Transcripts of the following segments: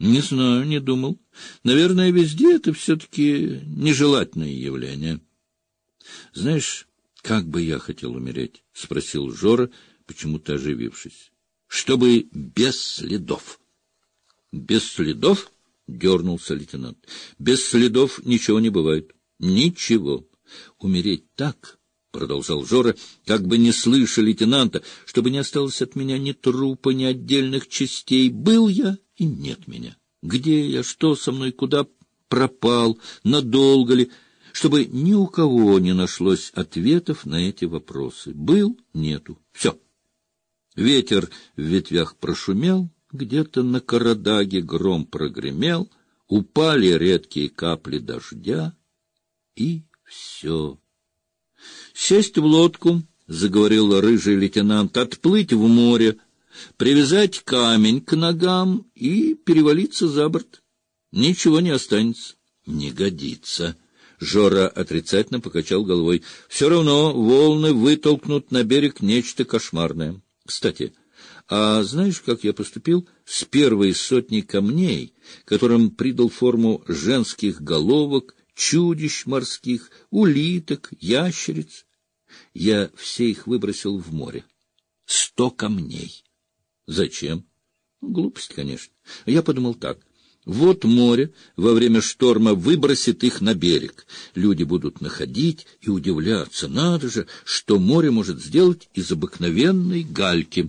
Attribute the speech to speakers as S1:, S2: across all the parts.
S1: Не знаю, не думал. Наверное, везде это все-таки нежелательное явление. Знаешь, как бы я хотел умереть? — спросил Жора, почему-то оживившись. — Чтобы без следов. — Без следов? — дернулся лейтенант. — Без следов ничего не бывает. Ничего. Умереть так... — продолжал Жора, как бы не слыша лейтенанта, чтобы не осталось от меня ни трупа, ни отдельных частей. Был я, и нет меня. Где я, что со мной, куда пропал, надолго ли, чтобы ни у кого не нашлось ответов на эти вопросы. Был, нету. Все. Ветер в ветвях прошумел, где-то на Карадаге гром прогремел, упали редкие капли дождя, и все. «Сесть в лодку», — заговорил рыжий лейтенант, — «отплыть в море, привязать камень к ногам и перевалиться за борт. Ничего не останется». «Не годится». Жора отрицательно покачал головой. «Все равно волны вытолкнут на берег нечто кошмарное. Кстати, а знаешь, как я поступил с первой сотней камней, которым придал форму женских головок, чудищ морских, улиток, ящериц? Я все их выбросил в море. 100 камней. Зачем? Глупость, конечно. Я подумал так. Вот море во время шторма выбросит их на берег. Люди будут находить и удивляться. Надо же, что море может сделать из обыкновенной гальки.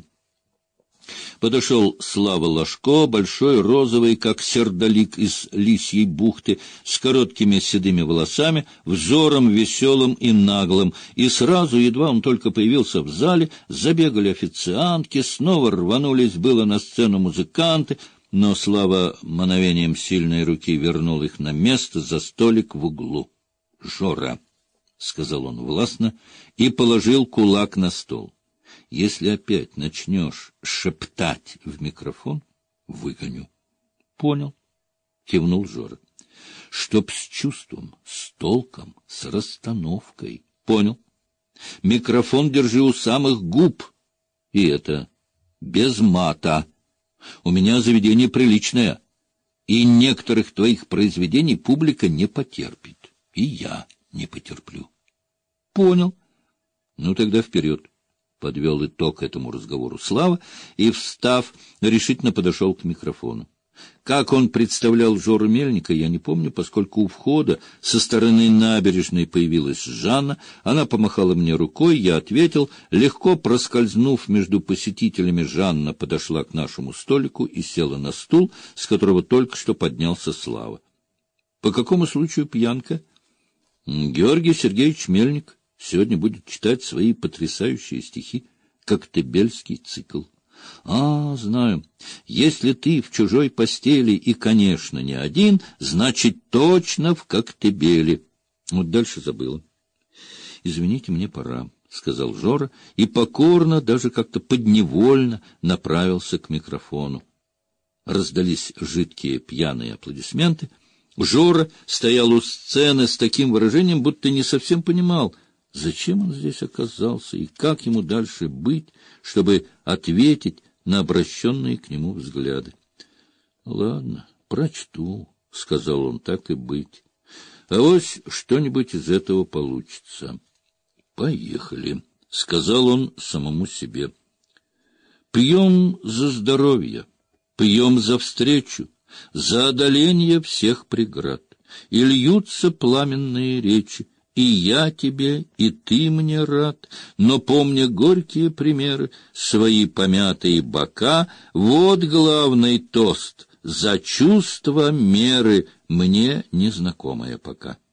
S1: Подошел Слава Ложко, большой, розовый, как сердолик из Лисьей бухты, с короткими седыми волосами, взором веселым и наглым, и сразу, едва он только появился в зале, забегали официантки, снова рванулись было на сцену музыканты, но Слава мановением сильной руки вернул их на место за столик в углу. — Жора, — сказал он властно и положил кулак на стол. — Если опять начнешь шептать в микрофон, выгоню. — Понял, — кивнул Жора. — Чтоб с чувством, с толком, с расстановкой. — Понял. Микрофон держи у самых губ. И это без мата. У меня заведение приличное, и некоторых твоих произведений публика не потерпит. И я не потерплю. — Понял. — Ну, тогда вперед. — подвел итог этому разговору Слава и, встав, решительно подошел к микрофону. Как он представлял Жору Мельника, я не помню, поскольку у входа со стороны набережной появилась Жанна. Она помахала мне рукой, я ответил. Легко проскользнув между посетителями, Жанна подошла к нашему столику и села на стул, с которого только что поднялся Слава. — По какому случаю пьянка? — Георгий Сергеевич Мельник сегодня будет читать свои потрясающие стихи, «Коктебельский цикл». А, знаю. Если ты в чужой постели и, конечно, не один, значит, точно в Коктебеле. Вот дальше забыла. Извините, мне пора, — сказал Жора, и покорно, даже как-то подневольно направился к микрофону. Раздались жидкие пьяные аплодисменты. Жора стоял у сцены с таким выражением, будто не совсем понимал, зачем он здесь оказался и как ему дальше быть, чтобы ответить на обращенные к нему взгляды. — Ладно, прочту, — сказал он, — так и быть. Авось что-нибудь из этого получится. — Поехали, — сказал он самому себе. — Пьем за здоровье, пьем за встречу, за одоление всех преград, и льются пламенные речи. И я тебе, и ты мне рад, но, помня горькие примеры, свои помятые бока, вот главный тост — за чувство меры, мне незнакомое пока.